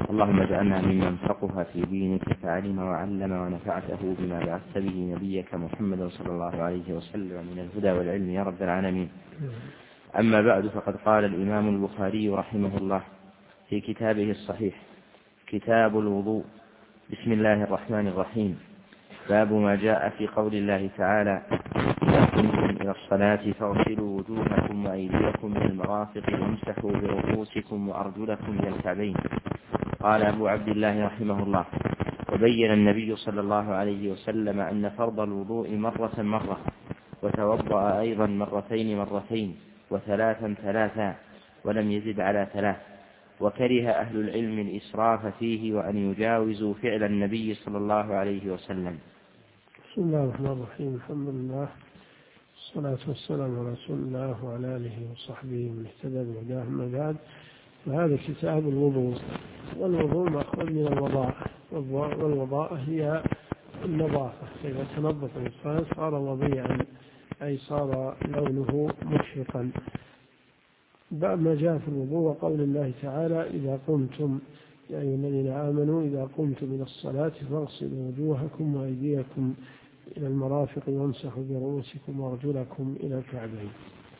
اللهم اجعلنا ممن فقه في دينك فعلم وعلم ونفعته بما بعثت به نبيك محمد صلى الله عليه وسلم من الهدى والعلم يا رب العالمين. أما بعد، فقد قال الإمام البخاري رحمه الله في كتابه الصحيح كتاب الوضوء: بسم الله الرحمن الرحيم. باب ما جاء في قول الله تعالى: إذا قمتم إلى الصلاة فاغسلوا وجوهكم وأيديكم من المرافق وامسحوا برؤوسكم وأرجلكم إلى الكعبين. قال أبو عبد الله رحمه الله: وبين النبي صلى الله عليه وسلم أن فرض الوضوء مرة وتوضأ أيضا مرتين وثلاثا ولم يزد على 3. وكره أهل العلم الإسراف فيه وأن يجاوزوا فعل النبي صلى الله عليه وسلم. بسم الله الرحمن الرحيم. الحمد لله والصلاة والسلام على رسول الله وعلى آله وصحبه من اهتدى بهداه. أما بعد، فهذا كتاب الوضوء، والوضوء مأخوذ من الوضاءة، والوضاءة هي النظافة. إذا تنظف الإنسان صار وضيعا، أي صار لونه مشرقا. بعد ما جاء في الوضوء وقول الله تعالى: إذا قمتم يا أيها الذين آمنوا إذا قمتم إلى الصلاة فاغسلوا وجوهكم وأيديكم إلى المرافق وامسحوا برؤوسكم وأرجلكم إلى الكعبين.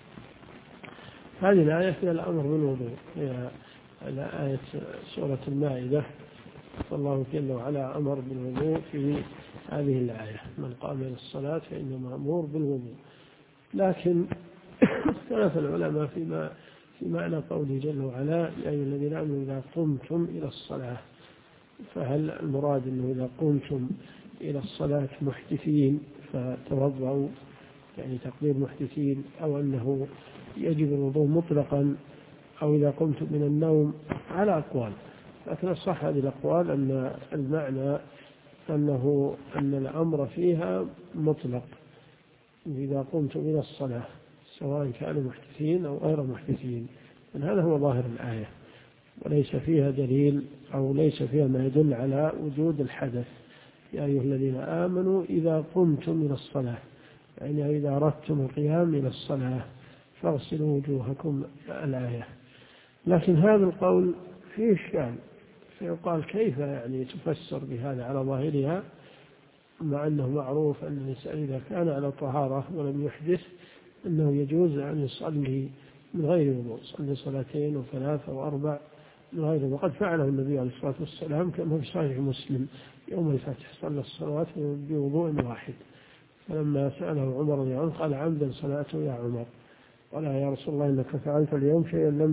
هذه الآية فيها الأمر بالوضوء، هي آية سورة المائدة، فالله جل وعلا أمر بالوضوء في هذه الآية: من قام إلى الصلاة فإنما مأمور بالوضوء. لكن اختلف العلماء في معنى قوله جل وعلا: يا أيها الذين آمنوا إذا قمتم إلى الصلاة، فهل المراد أنه إذا قمتم إلى الصلاة محدثين فتوضعوا، يعني تقدير محدثين، أو أنه يجب الوضوء مطلقا، أو إذا قمتم من النوم؟ على أقوال، لكن الصح هذه الأقوال أن المعنى أن الأمر فيها مطلق، إذا قمتم إلى الصلاة سواء كانوا محدثين أو غير محدثين. هذا هو ظاهر الآية، وليس فيها دليل أو ليس فيها ما يدل على وجود الحدث. يا أيها الذين آمنوا إذا قمتم إلى الصلاة، يعني إذا أردتم القيام إلى الصلاة فاغسلوا وجوهكم، الآية. لكن هذا القول فيه إشكال، فيقال كيف يعني تفسر بهذا على ظاهرها، مع أنه معروف أن الإنسان إذا كان على طهارة ولم يحدث أنه يجوز أن يصلي من غير وضوء، يصلي 2 و3 و4 من غير وضوء. وقد فعله النبي عليه الصلاة والسلام كما في صحيح مسلم يوم الفتح، صلى الصلوات بوضوء واحد، فلما سأله عمر رضي الله عنه قال: عمدا صلاته يا عمر؟ قال: يا رسول الله إنك فعلت اليوم شيئا لم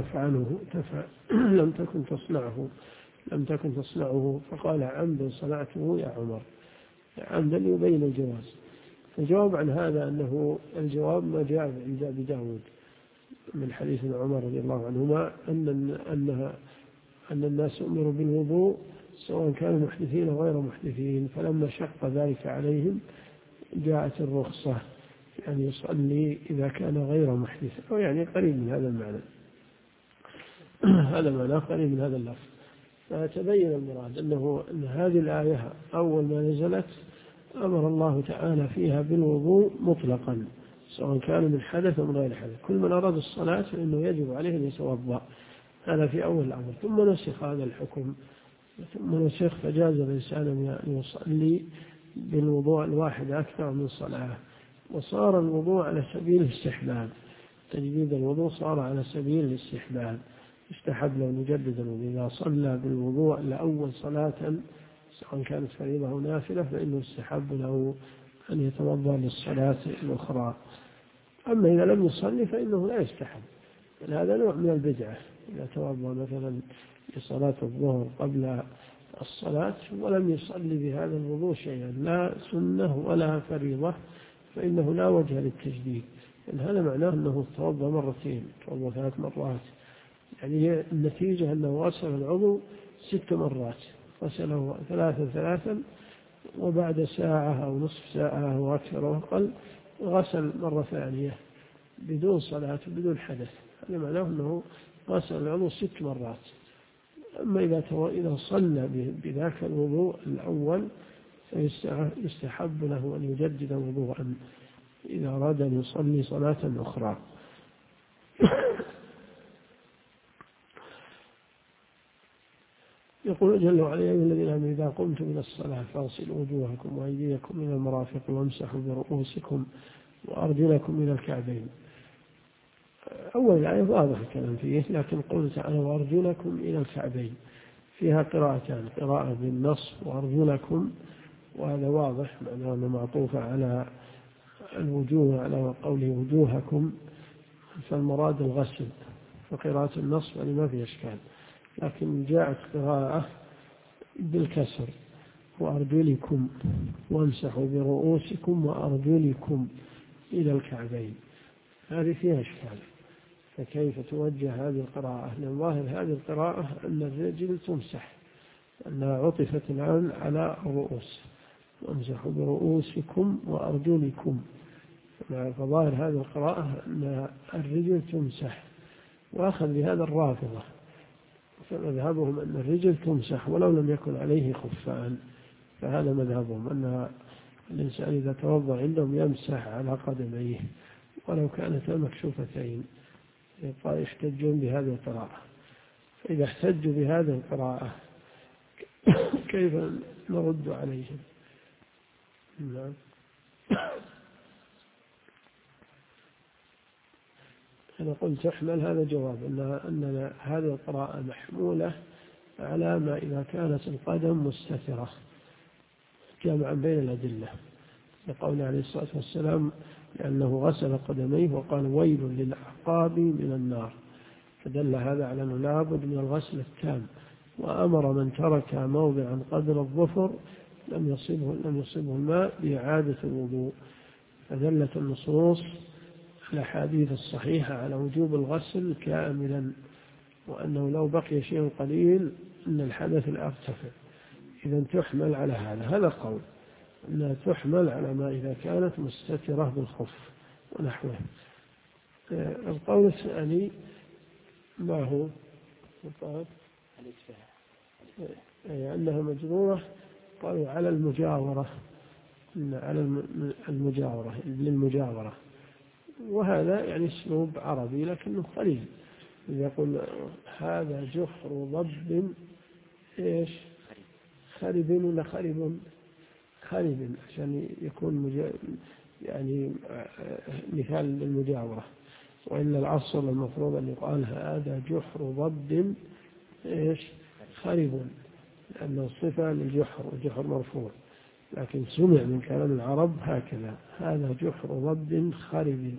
تكن تصنعه. فقال: عمدا صنعته يا عمر، عمدا يبين الجواز. الجواب عن هذا أنه الجواب ما جاء عند أبي داود من حديث عمر رضي الله عنهما أن الناس أمروا بالوضوء سواء كانوا محدثين أو غير محدثين، فلما شق ذلك عليهم جاءت الرخصة، يعني يصلي إذا كان غير محدث، أو يعني قريب من هذا المعنى. هذا معنى قريب من هذا اللفظ. فتبين المراد أن هذه الآية أول ما نزلت أمر الله تعالى فيها بالوضوء مطلقا، سواء كان من حدث أو من غير حدث. كل من أراد الصلاة فإنه يجب عليه أن يتوضأ، هذا في أول الأمر. ثم نسخ هذا الحكم، فجاز الإنسان أن يصلي بالوضوء الواحد أكثر من صلاة، وصار الوضوء على سبيل الاستحباب. تجديد الوضوء صار على سبيل الاستحباب، يستحب له أن يجدد الوضوء. إذا صلى بالوضوء لأول صلاة سواء كانت فريضة أو نافلة فإنه يستحب له أن يتوضأ للصلاة الأخرى. أما إذا لم يصلي فإنه لا يستحب، هذا نوع من البدعة. إذا توضأ مثلا لصلاة الظهر قبل الصلاة ولم يصلي بهذا الوضوء شيئا، لا سنة ولا فريضة، فإنه لا وجه للتجديد. هذا معناه أنه توضأ مرتين، توضأ 3 مرات، يعني النتيجة أنه غسل العضو 6 مرات، غسله 3 وبعد ساعة أو نصف ساعة أو أكثر أو أقل غسل مرة ثانية بدون صلاة وبدون حدث. هذا معناه أنه غسل العضو 6 مرات. أما إذا صلى بذاك الوضوء الأول فيستحب له أن يجدد وضوءا إذا أراد أن يصلي صلاة أخرى. يقول جل وعلا: يا أيها الذين آمنوا إذا قمتم إلى الصلاة فاغسلوا وجوهكم وأيديكم إلى المرافق وامسحوا برؤوسكم وأرجلكم إلى الكعبين. أول الآية واضح الكلام فيه، لكن قوله تعالى: وأرجلكم إلى الكعبين فيها قراءتان: قراءة بالنص وأرجلكم، وهذا واضح معناه أنه معطوفة على الوجوه، على قوله وجوهكم، فالمراد الغسل، فقراءة النص يعني ما في إشكال. لكن جاءت قراءة بالكسر: وأرجلكم وامسحوا برؤوسكم وأرجلكم إلى الكعبين، هذه فيها إشكال. فكيف توجه هذه القراءة؟ لأن ظاهر هذه القراءة أن الرجل تمسح، أنها عطفت الآن على الرؤوس: وامسحوا برؤوسكم وأرجلكم، فظاهر هذه القراءة أن الرجل تمسح، وأخذ بهذا الرافضة، فمذهبهم أن الرجل تمسح ولو لم يكن عليه خفان، فهذا مذهبهم، أن الإنسان إذا توضأ عندهم يمسح على قدميه ولو كانتا مكشوفتين، يحتجون بهذه القراءة. فإذا احتجوا بهذه القراءة كيف نرد عليهم؟ نعم. أنا قلت تحمل، هذا جواب أن هذه القراءة محمولة على ما إذا كانت القدم مستترة، جمعا بين الأدلة، لقول عليه الصلاة والسلام: لأنه غسل قدميه وقال: ويل للأعقاب من النار، فدل هذا على أنه لابد من الغسل التام، وأمر من ترك موضعا قدر الظفر لم يصبه الماء بإعادة الوضوء. فدلت النصوص الأحاديث الصحيحة على وجوب الغسل كاملا، وأنه لو بقي شيء قليل أن الحدث لا يرتفع. إذا تحمل على هذا قول، أنها تحمل على ما إذا كانت مستترة بالخف ونحوه. القول الثاني ما هو؟ أنها مجرورة، قالوا على المجاورة، على المجاورة للمجاورة، وهذا يعني اسلوب عربي لكنه قليل. يقول: هذا جحر ضب إيش خرب ولا خرب، عشان يكون يعني مثال للمجاورة. وإن الأصل المفروض أن يقال: هذا جحر ضب إيش خرب، لأنه صفة للجحر، والجحر مرفوع، لكن سمع من كلام العرب هكذا: هذا جحر ضب خرب،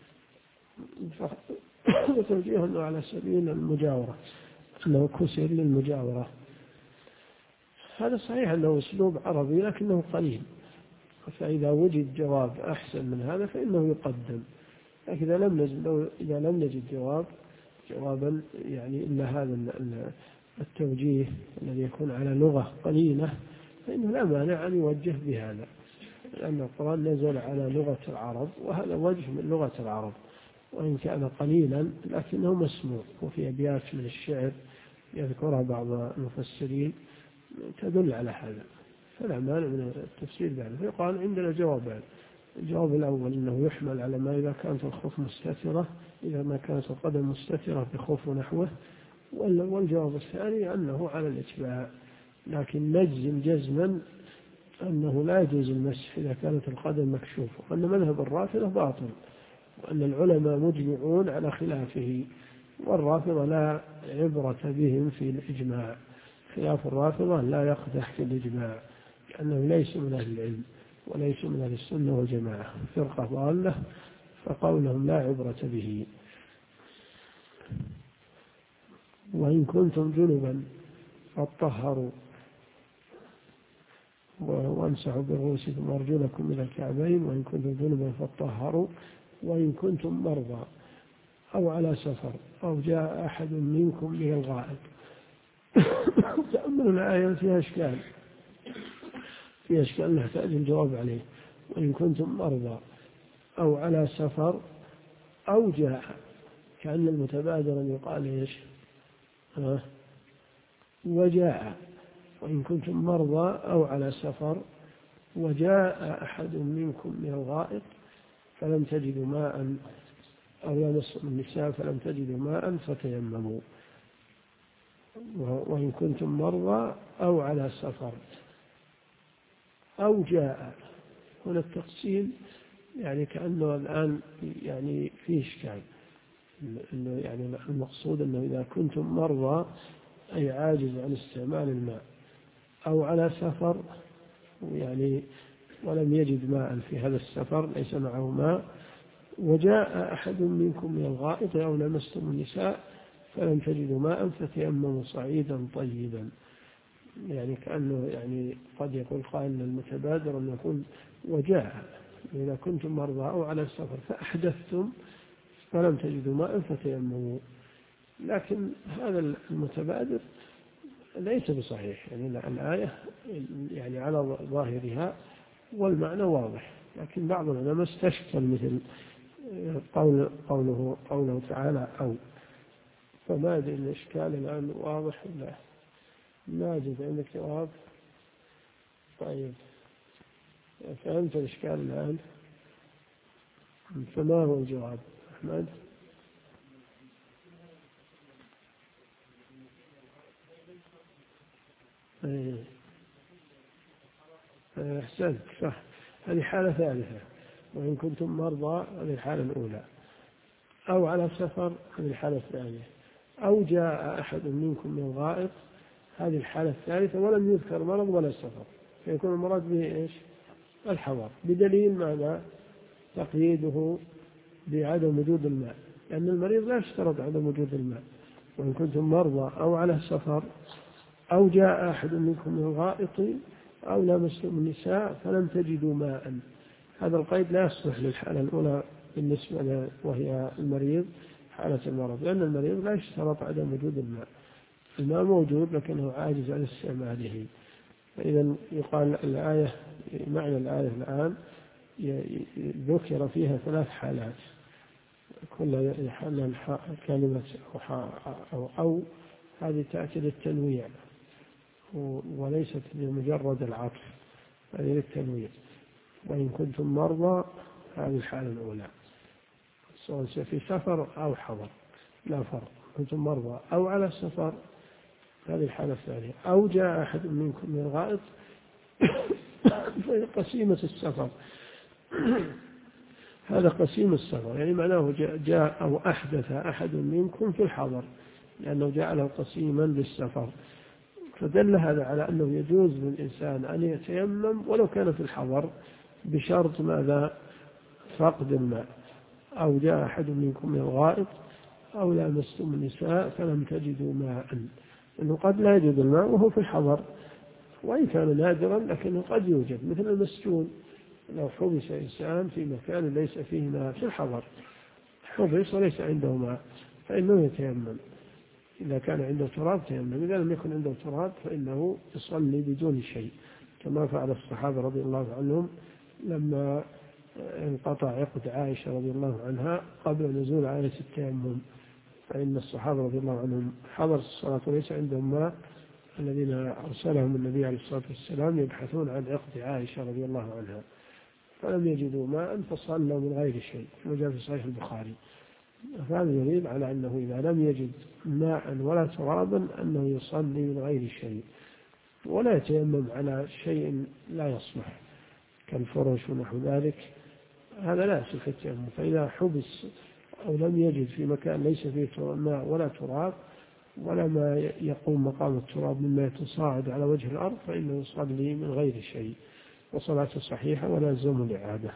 وتوجيه أنه على سبيل المجاورة، أنه كسر للمجاورة. هذا صحيح أنه أسلوب عربي لكنه قليل، فإذا وجد جواب أحسن من هذا فإنه يقدم. لكن إذا لم نجد جوابا يعني إلا هذا التوجيه الذي يكون على لغة قليلة، فإنه لا مانع أن يوجه بهذا، لأن القرآن نزل على لغة العرب، وهذا وجه من لغة العرب، وإن كان قليلا لكنه مسموع. وفي أبيات من الشعر يذكرها بعض المفسرين تدل على هذا، فلا مانع من التفسير بهذا. فيقال عندنا جوابان: الجواب الأول أنه يحمل على ما إذا كانت الخف مستترة، إذا ما كانت القدم مستترة بخف ونحوه، والجواب الثاني أنه على الإتباع، لكن نجزم جزما أنه لا يجوز المسح إذا كانت القدم مكشوفة، وأن مذهب الرافضة باطل، وأن العلماء مجمعون على خلافه، والرافضة لا عبرة بهم في الإجماع. خلاف الرافضة لا يقدح في الإجماع، لأنه ليس من أهل العلم وليس من أهل السنة والجماعة، فرقة ضالة، فقولهم لا عبرة به. وإن كنتم جنبا فاطهروا وامسحوا برؤوسكم وارجلكم إلى الكعبين، وإن كنتم جنبا فاطهروا، وإن كنتم مرضى أو على سفر أو جاء أحد منكم من الغائط. تأملوا الآية فيها إشكال نحتاج الجواب عليه. وإن كنتم مرضى أو على سفر أو جاء، كأن المتبادر أن يقال إيش وجاء. وإن كنتم مرضى أو على سفر وجاء أحد منكم من الغائط فلم تجدوا ماء، أو يمس النساء فلم تجدوا ماء فتيمموا. وإن كنتم مرضى أو على سفر أو جاء. هنا التقسيم يعني كأنه الآن يعني فيه إشكال، إنه يعني المقصود أنه إذا كنتم مرضى أي عاجز عن استعمال الماء، أو على سفر يعني ولم يجد ماء في هذا السفر، ليس معه ماء، وجاء أحد منكم من الغائط أو لمستم النساء فلم تجدوا ماء فتيمموا صعيدا طيبا. يعني كأنه يعني قد يقول قائل المتبادر أن يكون وجاء إذا كنتم مرضى أو على السفر فأحدثتم فلم تجدوا ماء فتيمموا. لكن هذا المتبادر ليس بصحيح، يعني الآية يعني على ظاهرها والمعنى واضح، لكن بعض العلماء استشكل مثل قوله تعالى أو. فما أدري الإشكال الآن واضح ولا ماجد عندك جواب؟ طيب فهمت الإشكال الآن؟ فما هو الجواب أحمد؟ أحسنت صح، هذه حالة ثالثة. وإن كنتم مرضى هذه الحالة الأولى، أو على سفر هذه الحالة الثانية، أو جاء أحد منكم من الغائط هذه الحالة الثالثة ولم يذكر مرض ولا سفر، فيكون المراد به إيش؟ الحضر، بدليل ماذا؟ تقييده بعدم وجود الماء، لأن المريض لا يشترط عدم وجود الماء. وإن كنتم مرضى أو على سفر أو جاء أحد منكم من الغائط أو لمستم النساء فلم تجدوا ماء، هذا القيد لا يصلح للحالة الأولى بالنسبة له وهي المريض حالة المرض، لأن المريض لا يشترط عدم وجود الماء، الماء موجود لكنه عاجز عن استعماله. فإذا يقال الآية معنى الآية الآن ذكر فيها ثلاث حالات، كل كلمة أو هذه تأتي للتنويع وليست لمجرد العطف، هذه للتنويع. وإن كنتم مرضى هذه الحالة الأولى سواء في سفر أو حضر لا فرق، كنتم مرضى أو على السفر هذه الحالة الثانية، أو جاء أحد منكم من الغائط قسيمة السفر هذا قسيم السفر، يعني معناه جاء أو أحدث أحد منكم في الحضر لأنه جعله قسيما للسفر، فدل هذا على أنه يجوز للإنسان أن يتيمم ولو كان في الحضر بشرط ماذا؟ فقد الماء. أو جاء أحد منكم من الغائط أو لامستم النساء فلم تجدوا ماء، إنه قد لا يجد الماء وهو في الحضر، وإن كان نادرا لكنه قد يوجد، مثل المسجون لو حبس إنسان في مكان ليس فيه ماء في الحضر، حبس وليس عنده ماء فإنه يتيمم، إذا كان عنده تراب تيمم، إذا لم يكن عنده تراب فإنه يصلي بدون شيء، كما فعل الصحابة رضي الله عنهم لما انقطع عقد عائشة رضي الله عنها قبل نزول آية التيمم، فإن الصحابة رضي الله عنهم حضر الصلاة وليس عندهم ماء، الذين أرسلهم النبي عليه الصلاة والسلام يبحثون عن عقد عائشة رضي الله عنها فلم يجدوا ماء فصلوا من غير شيء، كما جاء في صحيح البخاري. فهذا يدل على أنه إذا لم يجد ماء ولا ترابا أنه يصلي من غير شيء، ولا يتيمم على شيء لا يصلح كالفرش ونحو ذلك، هذا لا يصح التيمم. فإذا حبس أو لم يجد في مكان ليس فيه ماء ولا تراب ولا ما يقوم مقام التراب مما يتصاعد على وجه الأرض فإنه يصلي من غير شيء وصلاته صحيحة ولا يلزم الإعادة.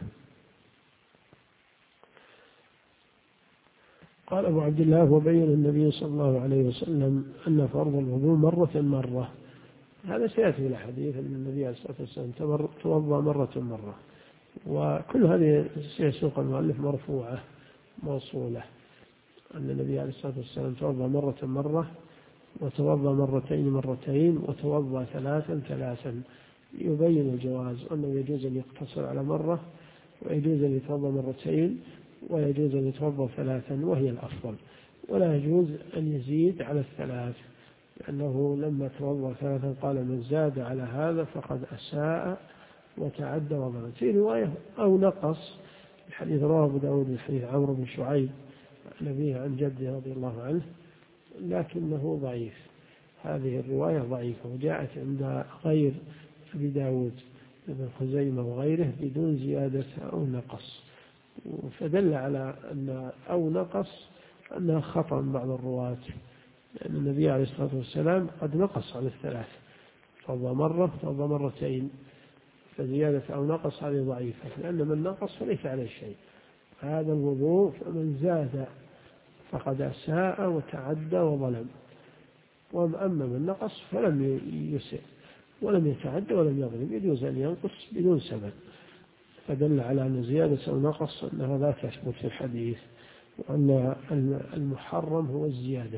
قال أبو عبد الله وبين النبي صلى الله عليه وسلم أن فرض الوضوء مرة، هذا سيأتي إلى حديث أن النبي عليه الصلاة والسلام توضأ مرة، وكل هذه سيسوق المؤلف مرفوعة موصولة، أن النبي عليه الصلاة والسلام توضأ مرة وتوضأ مرتين وتوضأ ثلاثا، يبين الجواز أنه يجوز أن يقتصر على مرة، ويجوز أن يتوضأ مرتين، ويجوز أن يتوضأ ثلاثا وهي الأفضل، ولا يجوز أن يزيد على الثلاث، لأنه لما توضأ ثلاثا قال من زاد على هذا فقد أساء وتعدى وظلم. في رواية أو نقص، الحديث رواه أبو داود من حديث عمرو بن شعيب عن أبيه عن جده رضي الله عنه، لكنه ضعيف. هذه الرواية ضعيفة، وجاءت عند غير أبي داود ابن خزيمة وغيره بدون زيادة أو نقص، فدل على أن أو نقص أنها خطأ من بعض الرواة، لأن النبي عليه الصلاة والسلام قد نقص على الثلاث، توضأ مرة توضأ مرتين، فزيادة أو نقص هذه ضعيفة، لأن من نقص فليس عليه شيء. هذا الوضوء فمن زاد فقد أساء وتعدى وظلم، وأما من نقص فلم يسئ ولم يتعدى ولم يظلم، يجوز أن ينقص بدون سبب، فدل على أن زيادة أو نقص أنها لا تثبت في الحديث، وأن المحرم هو الزيادة.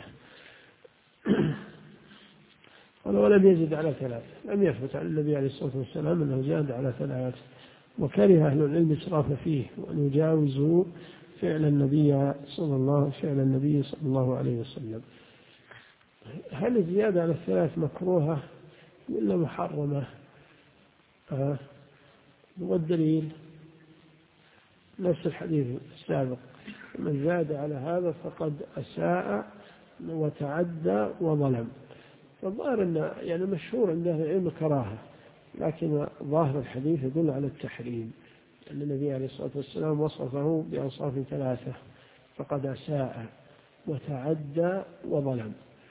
ولم يزد على ثلاث، لم يثبت عن النبي عليه الصلاة والسلام أنه زاد على ثلاث، وكره أهل العلم إسراف فيه وأن يجاوزوا فعل النبي صلى الله عليه وسلم. هل الزيادة على الثلاث مكروهة ولا محرمة؟ والدليل نفس الحديث السابق، من زاد على هذا فقد أساء وتعدى وظلم. فالظاهر أن يعني مشهور عند أهل العلم كراهة، لكن ظاهر الحديث يدل على التحريم، أن النبي عليه الصلاة والسلام وصفه بأوصاف ثلاثة، فقد أساء وتعدى وظلم،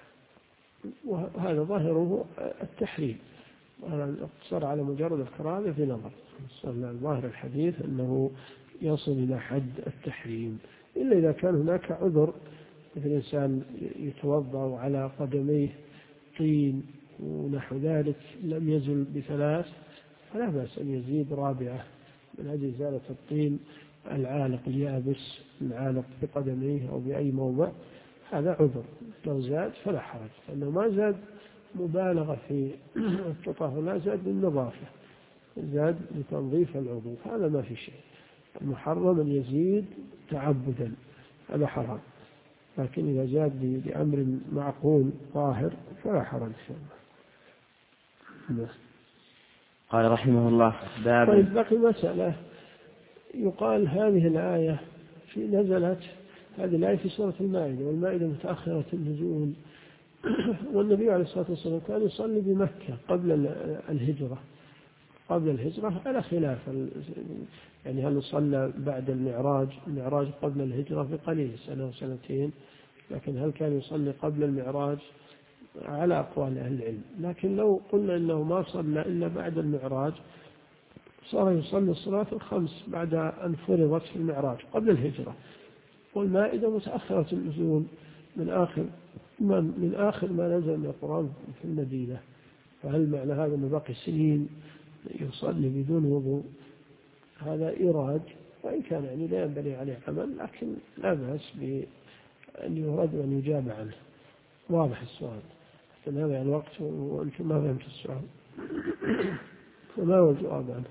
وهذا ظاهره التحريم. الاقتصار على مجرد الكراهة في نظر، ظاهر الحديث أنه يصل إلى حد التحريم، إلا إذا كان هناك عذر، مثل الإنسان يتوضأ على قدميه طين ونحو ذلك لم يزل بثلاث، فلا بأس أن يزيد رابعة من أجل إزالة الطين العالق اليابس العالق بقدميه أو بأي موضع، هذا عذر. لو زاد فلا حرج، لأنه ما زاد مبالغة في التطهر، لا زاد للنظافة، زاد لتنظيف العضو، هذا ما في شيء. المحرم أن يزيد تعبدا، هذا حرام، لكن إذا زاد بأمر معقول ظاهر فلا حرج إن شاء الله. قال رحمه الله باب. طيب، بقي مسألة، يقال هذه الآية نزلت هذه الآية في سورة المائدة، والمائدة متأخرة النزول، والنبي عليه الصلاة والسلام كان يصلي بمكة قبل الهجرة على خلاف، يعني هل صلى بعد المعراج قبل الهجرة بقليل سنة وسنتين، لكن هل كان يصلي قبل المعراج على أقوال أهل العلم. لكن لو قلنا إنه ما صلى إلا بعد المعراج، صار يصلي الصلاة الخمس بعد أن فرضت في المعراج قبل الهجرة، والمائدة متأخرة النزول من آخر ما نزل من القرآن في المدينة، فهل معنى هذا أنه باقي سنين يصلي بدون وضوء؟ هذا إيراد، وإن كان يعني لا ينبني عليه عمل، لكن لا بأس بأن يرد وأن يجاب عنه. واضح السؤال؟ هذا الوقت وأنتم ما فهمت السؤال فما هو الجواب عنه؟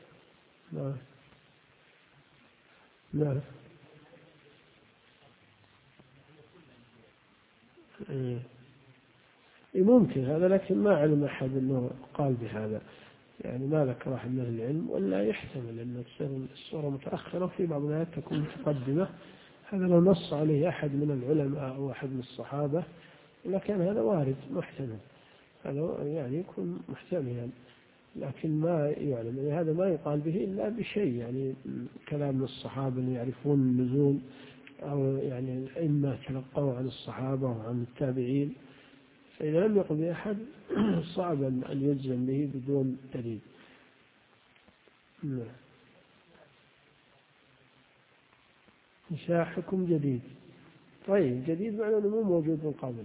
لا. ممكن هذا، لكن ما علم أحد أنه قال بهذا، يعني ما ذكر أحد من العلم، ولا يحتمل أن السورة متأخرة وفي بعض الآيات تكون متقدمة. هذا لو نص عليه أحد من العلماء أو أحد من الصحابة لكان هذا وارد محتمل، هذا يعني يكون محتملا، لكن ما يعلم. يعني هذا ما يقال به إلا بشيء، يعني كلام الصحابة اللي يعرفون النزول، أو يعني الأئمة تلقوا عن الصحابة وعن التابعين، فإذا لم يقل بأحد صعب أن يجزم به بدون دليل. إنشاء حكم جديد. طيب، جديد معناه أنه مو موجود من قبل،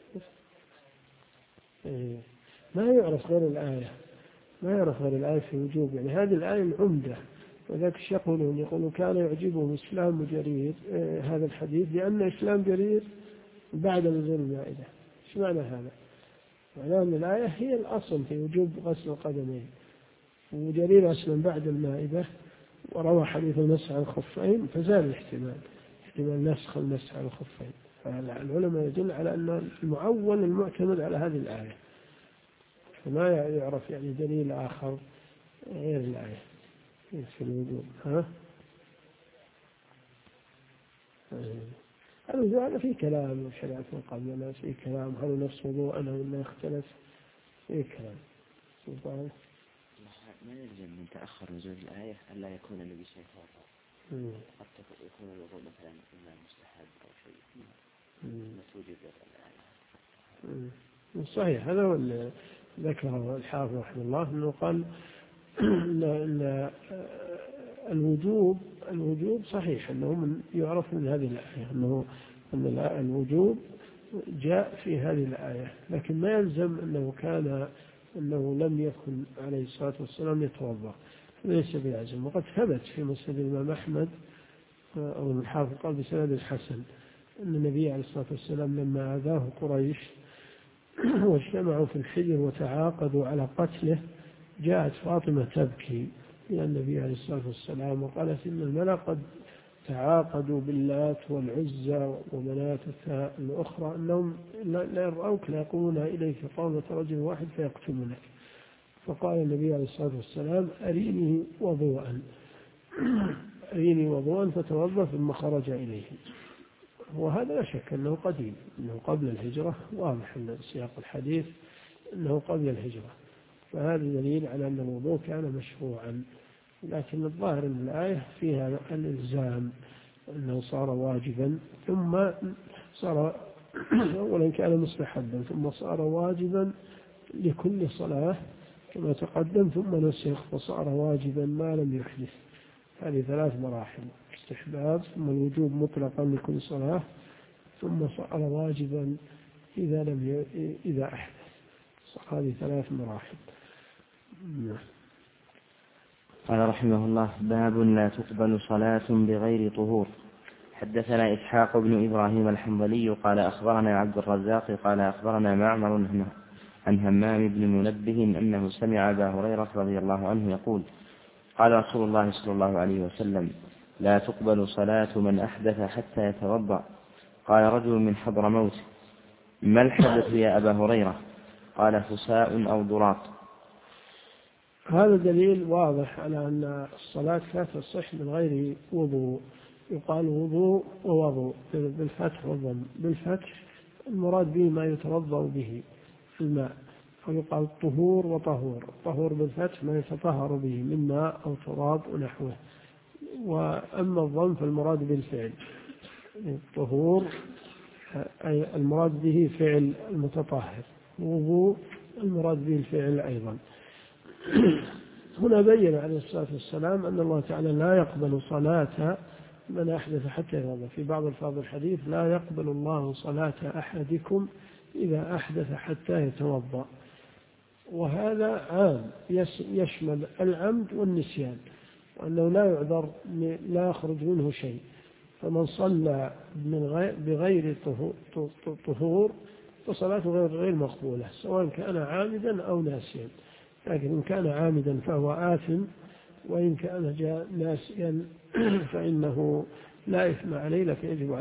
ما يعرف غير الآية في وجوب، يعني هذه الآية العمدة. وذلك يقولون كان يعجبهم إسلام جرير، هذا الحديث، لأن إسلام جرير بعد نزول المائدة. إيش معنى هذا؟ معناه أن الآية هي الأصل في وجوب غسل القدمين، وجرير أسلم بعد المائدة وروى حديث المسح على الخفين، فزال احتمال نسخ المسح على الخفين. فالعلماء يدل على أن المعول المعتمد على هذه الآية، فما يعرف يعني دليل آخر غير الآية في الوجوب. هذا في كلام شريعة من قبلنا، في كلام هل نفس وضوءنا ولا يختلف، في كلام سلطان. ما يلزم من تأخر نزول الآية ألا يكون النبي صلى الله عليه وسلم قد يكون الوضوء مثلا إما مستحب أو شيء ما توجد الآية. صحيح، هذا هو اللي ذكره الحافظ رحمه الله، أنه قال إن الوجوب صحيح أنه يعرف من هذه الآية أن الوجوب جاء في هذه الآية، لكن ما يلزم أنه لم يكن عليه الصلاة والسلام يتوضأ، ليس بلازم. وقد ثبت في مسند الإمام أحمد أو الحافظ قال بسند الحسن أن النبي عليه الصلاة والسلام لما آذاه قريش واجتمعوا في الحجر وتعاقدوا على قتله، جاءت فاطمة تبكي إلى النبي عليه الصلاة والسلام وقالت إن الملأ قد تعاقدوا باللات والعزى ومناة الأخرى أنهم لا يرأوك لا يقومون إليك قومة رجل واحد فيقتلونك. فقال النبي عليه الصلاة والسلام أريني وضوءا فتوضأ ثم خرج إليه. وهذا لا شك أنه قديم، أنه قبل الهجرة، واضح أن سياق الحديث أنه قبل الهجرة، فهذا دليل على أن الوضوء كان مشروعا. لكن الظاهر أن الآية فيها الإلزام، أنه صار واجبا ثم صار أولا كان مستحبا ثم صار واجبا لكل صلاة كما تقدم، ثم نسخ فصار واجبا ما لم يحدث. هذه 3 مراحل: استحباب ثم الوجوب مطلقا لكل صلاة ثم صار واجبا إذا أحدث. هذه 3 مراحل. قال رحمه الله: باب لا تقبل صلاة بغير طهور. حدثنا إسحاق بن إبراهيم الحنظلي قال أخبرنا عبد الرزاق قال أخبرنا معمر عن همام بن منبه أنه سمع أبا هريرة رضي الله عنه يقول: قال رسول الله صلى الله عليه وسلم: لا تقبل صلاة من أحدث حتى يتوضأ. قال رجل من حضرموت: ما الحدث يا أبا هريرة؟ قال: فساء أو ضراط. هذا دليل واضح على أن الصلاة لا تصح من غير وضوء. يقال وضوء ووضوء بالفتح والضم. بالفتح المراد به ما يتوضأ به في الماء، ويقال طهور وطهور. الطهور بالفتح ما يتطهر به من ماء أو تراب ونحوه. وأما الضم فالمراد بالفعل. الطهور أي المراد به فعل المتطهر، وضوء المراد به الفعل أيضا. هنا بين عليه الصلاة والسلام أن الله تعالى لا يقبل صلاة من أحدث حتى يتوضأ. في بعض ألفاظ الحديث: لا يقبل الله صلاة أحدكم إذا أحدث حتى يتوضأ. وهذا عام يشمل العمد والنسيان، وأنه لا يعذر، لا يخرج منه شيء. فمن صلى بغير طهور فصلاته غير مقبولة، سواء كان عامدا أو ناسيا. لكن إن كان عامدا فهو آثم، وإن كان ناسيا فإنه لا إثم عليه، لكن يجب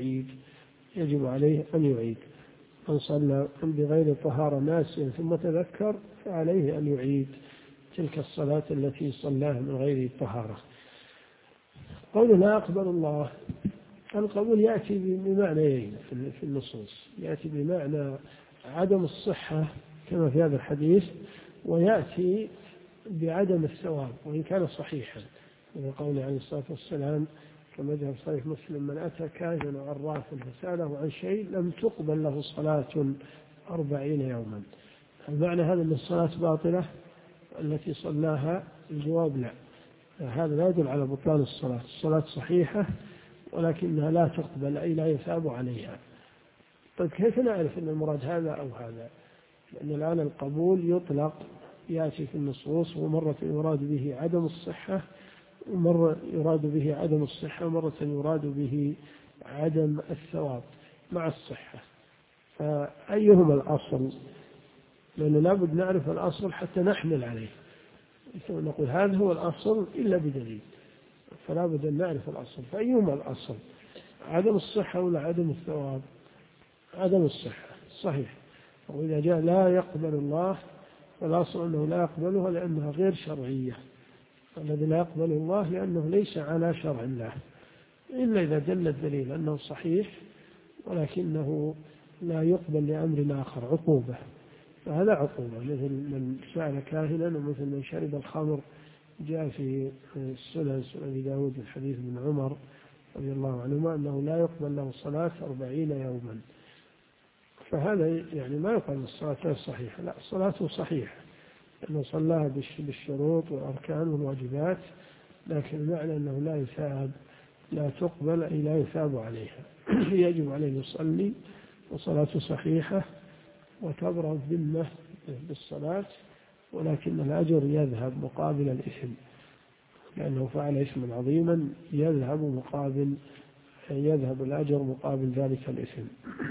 عليه أن يعيد. من صلى بغير طهارة ناسيا ثم تذكر فعليه أن يعيد تلك الصلاة التي صلاها من غير طهارة. قوله لا يقبل الله، القبول يأتي بمعنيين في النصوص: يأتي بمعنى عدم الصحة كما في هذا الحديث، ويأتي بعدم الثواب وإن كان صحيحا. وقوله عليه الصلاة والسلام كما جاء في صحيح مسلم: من أتى كاهنا أو عرافا فسأله عن شيء لم تقبل له صلاة 40 يوما. المعنى هذا أن الصلاة باطلة التي صلاها؟ الجواب لا، هذا لا يدل على بطلان الصلاة. الصلاة صحيحة ولكنها لا تقبل، أي لا يثاب عليها. طيب كيف نعرف أن المراد هذا أو هذا؟ لأن الآن القبول يطلق، يأتي في النصوص، ومرة يراد به عدم الصحة، ومرة يراد به عدم الصحة، ومرة يراد به عدم الثواب مع الصحة. فأيهما الأصل؟ لأنه لابد نعرف الأصل حتى نحمل عليه. نقول هذا هو الأصل إلا بدليل، فلا بد أن نعرف الأصل. فأيهما الأصل؟ عدم الصحة ولا عدم الثواب؟ عدم الصحة صحيح. وإذا جاء لا يقبل الله فالأصل أنه لا يقبلها لأنها غير شرعية. الذي لا يقبل الله لأنه ليس على شرع الله، إلا إذا دل الدليل أنه صحيح ولكنه لا يقبل لأمر آخر عقوبة، فهذا عقوبة، مثل من سأل كاهنا ومثل من شرب الخمر. جاء في السنن أبي داود من حديث ابن عمر رضي الله عنهما أنه لا يقبل له صلاة 40 يوما. فهذا يعني ما يقال الصلاة غير صحيحة، لا، صلاته صحيحة لأنه صلاها بالشروط والأركان والواجبات، لكن المعنى أنه لا يثاب، لا تقبل أي لا يثاب عليها. يجب عليه يصلي وصلاته صحيحة وتبرأ الذمة بالصلاة، ولكن الأجر يذهب مقابل الإثم، لأنه فعل إثما عظيما يذهب الأجر مقابل ذلك الإثم.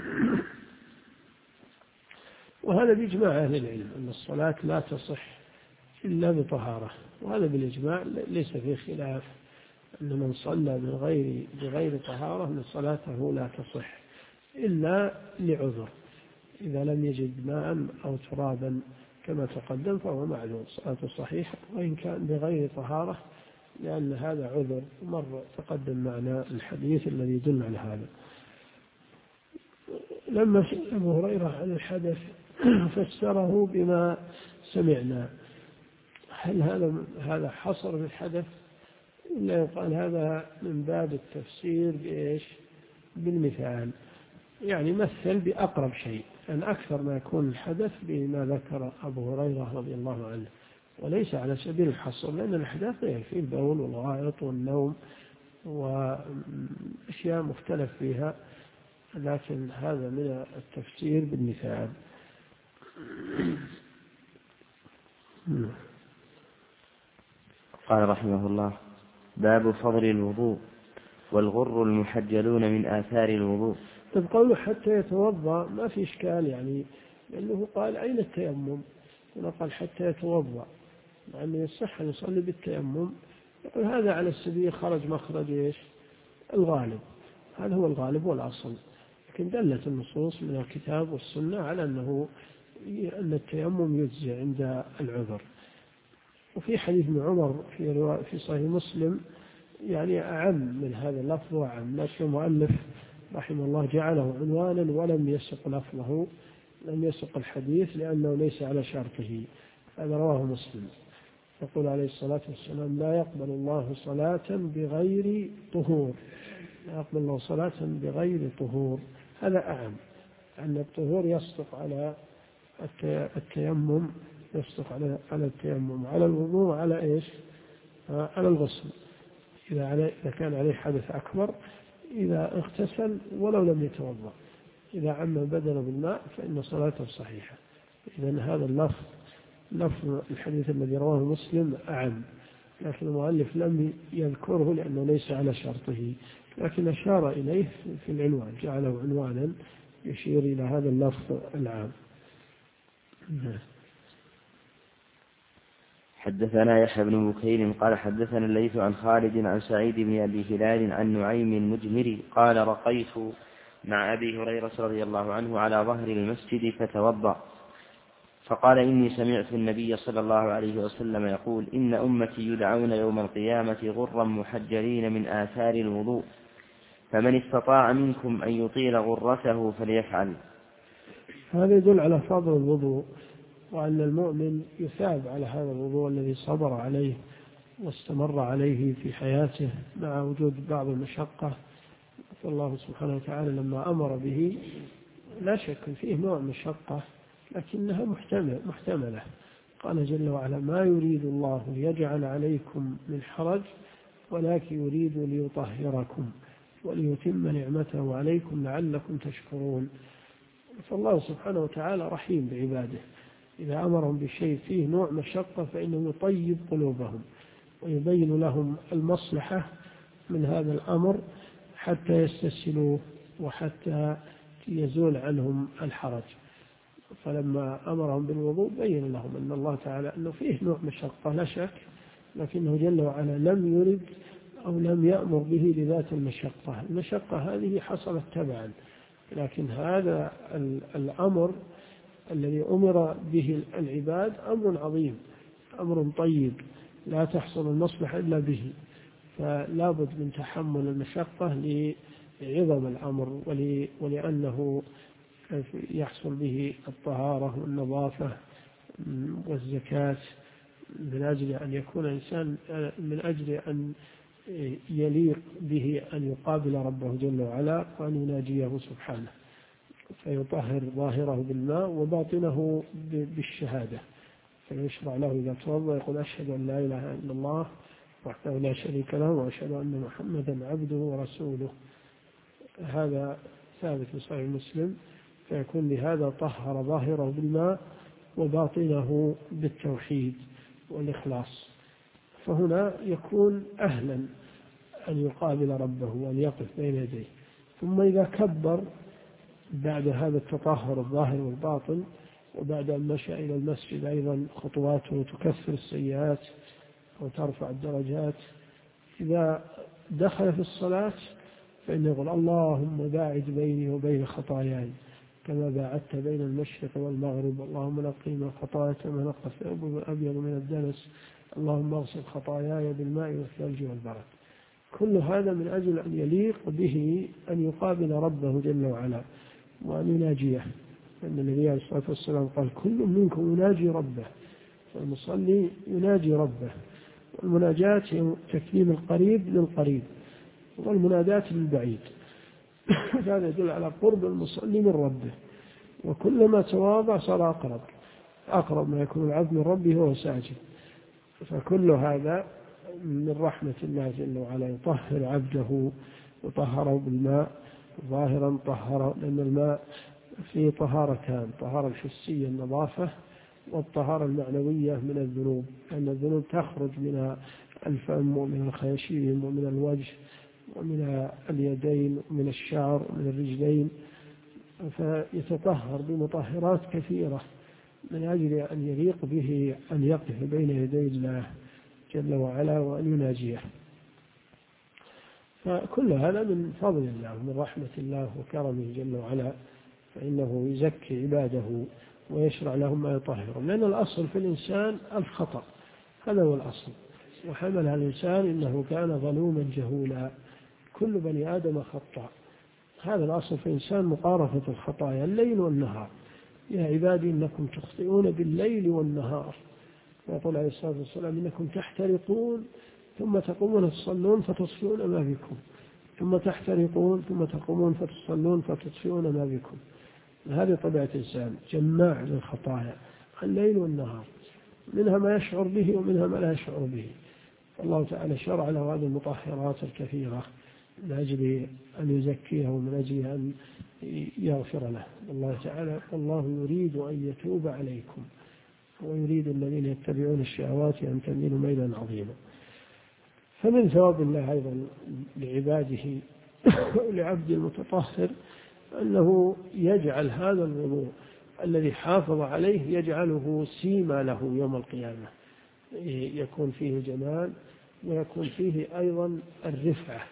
وهذا بإجماع أهل العلم أن الصلاة لا تصح إلا بطهارة، وهذا بالإجماع ليس فيه خلاف أن من صلى بغير طهارة أن صلاته لا تصح إلا لعذر، إذا لم يجد ماء أو ترابا كما تقدم فهو معذور، صلاته صحيحة وإن كان بغير طهارة، لأن هذا عذر مر تقدم معنا الحديث الذي يدل على هذا. لما سئل أبو هريرة عن الحدث فسره بما سمعنا. هل هذا حصر بالحدث ولا يقال هذا من باب التفسير بإيش؟ بالمثال، يعني مثل بأقرب شيء، أن أكثر ما يكون الحدث بما ذكر أبو هريرة رضي الله عنه، وليس على سبيل الحصر، لأن الأحداث فيه البول والغائط والنوم وأشياء مختلف فيها، لكن هذا من التفسير بالمثال. قال رحمه الله: باب فضل الوضوء والغر المحجلون من آثار الوضوء. طيب، قوله حتى يتوضأ ما في إشكال، يعني لأنه قال أين التيمم؟ هنا قال حتى يتوضأ، لأنه يصح أن يصلي بالتيمم، يقول هذا على السبيل خرج مخرج إيش؟ الغالب، هذا هو الغالب والأصل، لكن دلت النصوص من الكتاب والسنة على أن التيمم يجزي عند العذر. وفي حديث ابن عمر في صحيح مسلم يعني أعم من هذا اللفظ وأعم، لكن المؤلف رحمه الله جعله عنوانا ولم يسق لفظه، لم يسق الحديث لأنه ليس على شرطه. هذا رواه مسلم. يقول عليه الصلاة والسلام: لا يقبل الله صلاة بغير طهور، لا يقبل الله صلاة بغير طهور. هذا أعم، أن الطهور يصدق على التيمم، يصدق على التيمم، على الوضوء، على إيش؟ على الغسل، إذا كان عليه حدث أكبر، إذا اغتسل ولو لم يتوضأ، إذا عم بدل بالماء فإن صلاته صحيحة. إذن هذا لفظ الحديث الذي رواه مسلم أعم، لكن المؤلف لم يذكره لأنه ليس على شرطه، لكن أشار إليه في العنوان، جعله عنوانا يشير إلى هذا اللفظ العام. حدثنا يحيى بن بكير قال حدثنا الليث عن خالد عن سعيد بن أبي هلال عن نعيم المجمري قال: رقيت مع أبي هريرة رضي الله عنه على ظهر المسجد فتوضأ، فقال: إني سمعت النبي صلى الله عليه وسلم يقول: إن أمتي يدعون يوم القيامة غرا محجلين من آثار الوضوء، فمن استطاع منكم أن يطيل غرته فليفعل. هذا يدل على فضل الوضوء، وأن المؤمن يثاب على هذا الوضوء الذي صبر عليه واستمر عليه في حياته مع وجود بعض المشقة. فالله سبحانه وتعالى لما أمر به لا شك فيه نوع مشقة، لكنها محتملة. قال جل وعلا: ما يريد الله يجعل عليكم من حرج ولكن يريد ليطهركم وليتم نعمته عليكم لعلكم تشكرون. فالله سبحانه وتعالى رحيم بعباده، إذا أمرهم بشيء فيه نوع مشقة فإنه يطيب قلوبهم ويبين لهم المصلحة من هذا الأمر حتى يستسهلوه وحتى يزول عنهم الحرج. فلما أمرهم بالوضوء بين لهم أن الله تعالى أنه فيه نوع مشقة لا شك، لكنه جل وعلا لم يرد أو لم يأمر به لذات المشقة هذه حصلت تبعا، لكن هذا الأمر الذي أمر به العباد أمر عظيم، أمر طيب لا تحصل المصلحة إلا به، فلا بد من تحمل المشقة عظم الأمر ولأنه يحصل به الطهارة والنظافة والزكاة، من أجل أن يكون الإنسان من أجل أن يليق به أن يقابل ربه جل وعلا وأن يناجيه سبحانه، فيطهر ظاهره بالماء وباطنه بالشهادة. فيشرع له إذا توضأ يقول أشهد أن لا إله إلا الله وحده لا شريك له وأشهد أن محمدا عبده ورسوله. هذا ثابت في صحيح مسلم. فيكون بهذا طهر ظاهره بالماء وباطنه بالتوحيد والإخلاص، فهنا يكون أهلا أن يقابل ربه وأن يقف بين يديه. ثم إذا كبر بعد هذا التطهر الظاهر والباطن، وبعد أن مشى إلى المسجد أيضا خطواته تكفر السيئات وترفع الدرجات، إذا دخل في الصلاة فإنه يقول اللهم باعد بيني وبين خطاياي كما باعدت بين المشرق والمغرب، اللهم نقني من خطاياي كما نقى الثوب الأبيض من الدنس، اللهم اغسل خطاياي بالماء والثلج والبرد. كل هذا من أجل أن يليق به أن يقابل ربه جل وعلا وأن يناجيه، لأن النبي عليه الصلاة والسلام قال كل منكم يناجي ربه، فالمصلي يناجي ربه. والمناجاة هي تكليم القريب للقريب والمناداة للبعيد. هذا يدل على قرب المصلي من ربه، وكلما تواضع صار أقرب ما يكون العبد من ربه وهو ساجد. فكل هذا من رحمة الله جل وعلا، يطهر عبده وطهره بالماء ظاهرا طهره، لأن الماء فيه طهارتان: طهارة الحسية النظافة، والطهارة المعنوية من الذنوب، لأن الذنوب تخرج من الفم ومن الخياشيم ومن الوجه ومن اليدين ومن الشعر ومن الرجلين، فيتطهر بمطهرات كثيرة من أجل أن يليق به أن يقف بين يدي الله جل وعلا وأن يناجيه. فكل هذا من فضل الله ومن رحمة الله وكرمه جل وعلا، فإنه يزكي عباده ويشرع لهم ما يطهرهم، لأن الأصل في الإنسان الخطأ، هذا هو الأصل. وحملها الإنسان إنه كان ظلوما جهولا، كل بني آدم خطأ. هذا الأصل في الإنسان مقارفة الخطايا الليل والنهار. يا عبادي إنكم تخطئون بالليل والنهار، ويقول عليه الصلاة والسلام إنكم تحترقون ثم تقومون تصلون فتصفئون ما بكم، ثم تحترقون ثم تقومون فتصلون فتطفئون ما بكم. هذه طبيعة الإنسان، جماع للخطايا الليل والنهار، منها ما يشعر به ومنها ما لا يشعر به. الله تعالى شرع له هذه المطهرات الكثيرة من أجل أن يزكيه ومن أجل أن يغفر له. الله تعالى والله يريد أن يتوب عليكم ويريد الذين يتبعون الشهوات أن تميلوا ميلا عظيما. فمن ثواب الله أيضا لعباده ولعبد المتطهر أنه يجعل هذا الوضوء الذي حافظ عليه يجعله سيما له يوم القيامة، يكون فيه جمال ويكون فيه أيضا الرفعة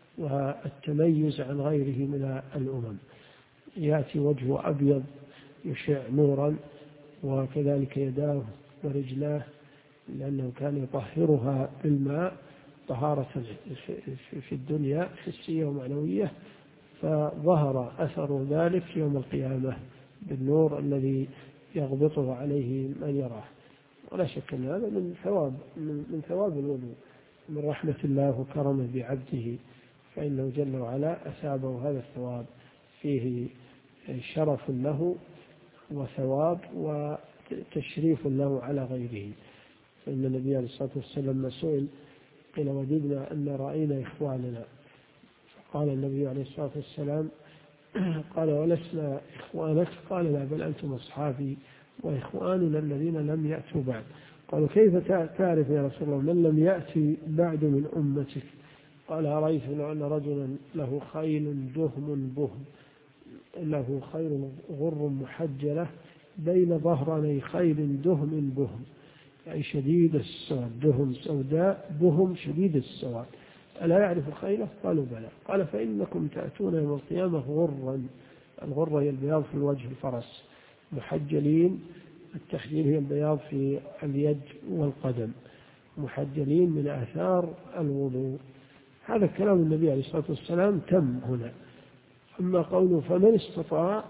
والتميز عن غيره من الأمم. يأتي وجهه أبيض يشع نورا، وكذلك يداه ورجلاه، لأنه كان يطهرها بالماء طهارة في الدنيا حسية ومعنوية، فظهر أثر ذلك يوم القيامة بالنور الذي يغبطه عليه من يراه. ولا شك أن هذا من ثواب الوضوء، من رحمة الله وكرمه بعبده، فإنه جل وعلا أثابه هذا الثواب، فيه شرف له وثواب وتشريف له على غيره. فإن النبي عليه الصلاة والسلام لما سئل قيل وددنا أن رأينا إخواننا، فقال النبي عليه الصلاة والسلام قال ولسنا إخوانك؟ قال لا، بل أنتم أصحابي وإخواننا الذين لم يأتوا بعد. قالوا كيف تعرف يا رسول الله من لم يأتي بعد من أمتك؟ قال أرأيت لو أن رجلا له خيل دهم بهم، له خيل غر محجلة بين ظهراني خيل دهم بهم، أي شديد السواد، دهم سوداء بهم شديد السواد، ألا يعرف خيله؟ قالوا بلى. قال فإنكم تأتون يوم القيامة غرا، الغرة هي البياض في الوجه الفرس، محجلين، التحجيل هي البياض في اليد والقدم، محجلين من آثار الوضوء. هذا كلام النبي عليه الصلاة والسلام تم هنا. أما قوله فمن استطاع،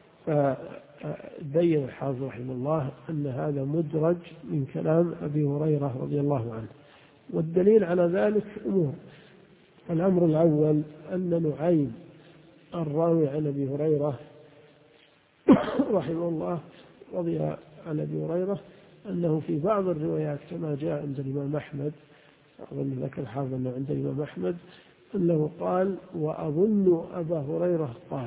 فبين الحافظ رحمه الله أن هذا مدرج من كلام أبي هريرة رضي الله عنه. والدليل على ذلك أمور. الأمر الأول أن نعيم الراوي عن أبي هريرة رحمه الله رضي عن أبي هريرة أنه في بعض الروايات كما جاء عند الإمام أحمد، أظن ذكر الحافظ أنه عند الإمام أحمد أنه قال وأظن أبا هريرة قال،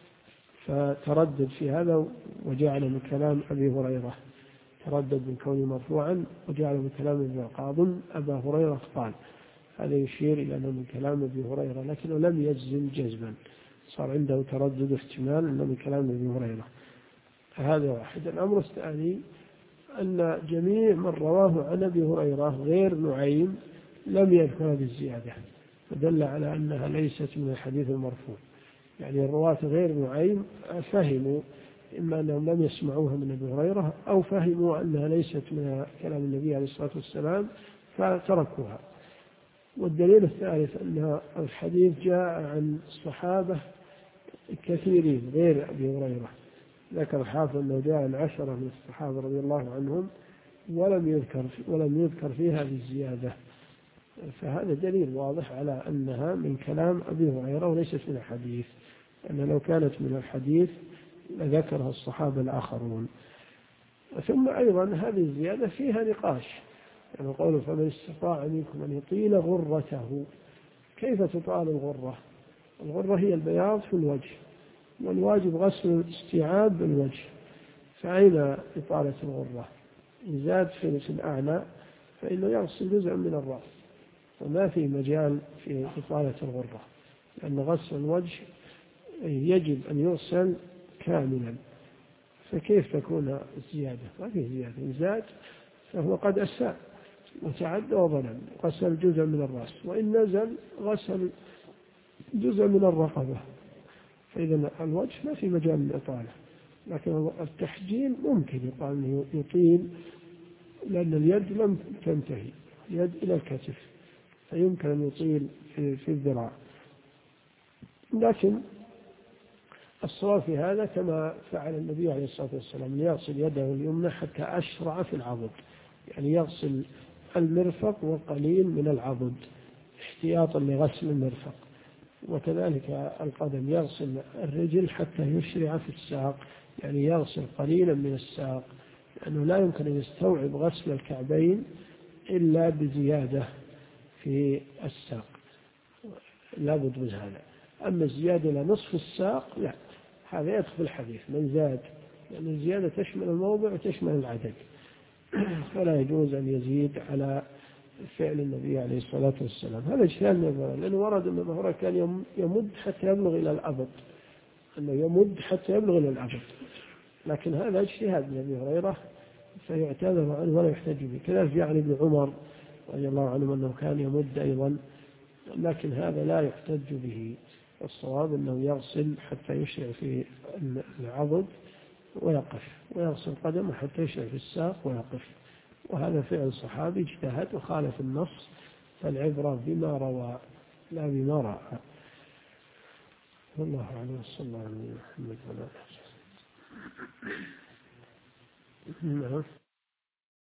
فتردد في هذا وجعل من كلام أبي هريرة، تردد من كونه مرفوعا وجعل من كلام ابن أظن أبا هريرة قال. هذا يشير إلى أنه من كلام أبي هريرة، لكنه لم يجزم جزما، صار عنده تردد احتمال أنه من كلام أبي هريرة. هذا واحد. الأمر الثاني أن جميع من رواه عن أبي هريرة غير نعيم لم يذكر هذه الزيادة، فدل على أنها ليست من الحديث المرفوع. يعني الرواة غير نعيم فهموا إما أنهم لم يسمعوها من أبي هريرة أو فهموا أنها ليست من كلام النبي عليه الصلاة والسلام فتركوها. والدليل الثالث أن الحديث جاء عن الصحابة كثيرين غير أبي هريرة. ذكر الحافظ أنه جاء عن 10 من الصحابة رضي الله عنهم ولم يذكر فيها هذه الزيادة، فهذا دليل واضح على أنها من كلام أبي هريرة وليست من الحديث، لأن لو كانت من الحديث لذكرها الصحابة الآخرون. ثم أيضا هذه الزيادة فيها نقاش، يعني قوله فمن استطاع منكم أن يطيل غرته. كيف تطال الغرة؟ الغرة هي البياض في الوجه، والواجب غسل الاستيعاب بالوجه، فأين إطالة الغرة؟ إن زاد في الأعنى فإنه يغسل جزءا من الرأس، وما في مجال في إطالة الغرة، لأن غسل الوجه يجب أن يغسل كاملا، فكيف تكون الزيادة؟ ما في زيادة. إن زاد فهو قد أساء وتعدى وظلم، غسل جزء من الرأس، وإن نزل غسل جزء من الرقبة، فإذا الوجه ما في مجال للإطالة. لكن التحجيل ممكن يقال أنه يطيل، لأن اليد لم تنتهي، اليد إلى الكتف، فيمكن أن يطيل في الذراع. لكن الصواب في هذا كما فعل النبي عليه الصلاة والسلام، يغسل يده اليمنى حتى أشرع في العضد، يعني يغسل المرفق وقليل من العضد احتياطا لغسل المرفق. وكذلك القدم يغسل الرجل حتى يشرع في الساق، يعني يغسل قليلا من الساق، لأنه لا يمكن أن يستوعب غسل الكعبين إلا بزيادة في الساق، لا بد من هذا. أما الزيادة إلى نصف الساق لا، هذا يدخل الحديث من زاد، لأن الزيادة تشمل الموضع وتشمل العدد، فلا يجوز أن يزيد على فعل النبي عليه الصلاة والسلام. هذا اجتهاد من أبي، لأنه ورد أن أبي هريرة كان يمد حتى يبلغ إلى الأبد، أنه يمد حتى يبلغ إلى الأبد، لكن هذا اجتهاد من أبي هريرة فيعتذر عنه ولا يحتج به. كذلك يعني ابن عمر رضي الله عنه أنه كان يمد أيضا، لكن هذا لا يحتج به. الصواب أنه يغسل حتى يشرع في العضد ويقف، ويغسل قدمه حتى يشرع في الساق ويقف. وهذا فعل صحابي اجتهد وخالف النص، فالعبرة بما روى لا بما رأى. والله أعلم. صلى الله عليه وسلم.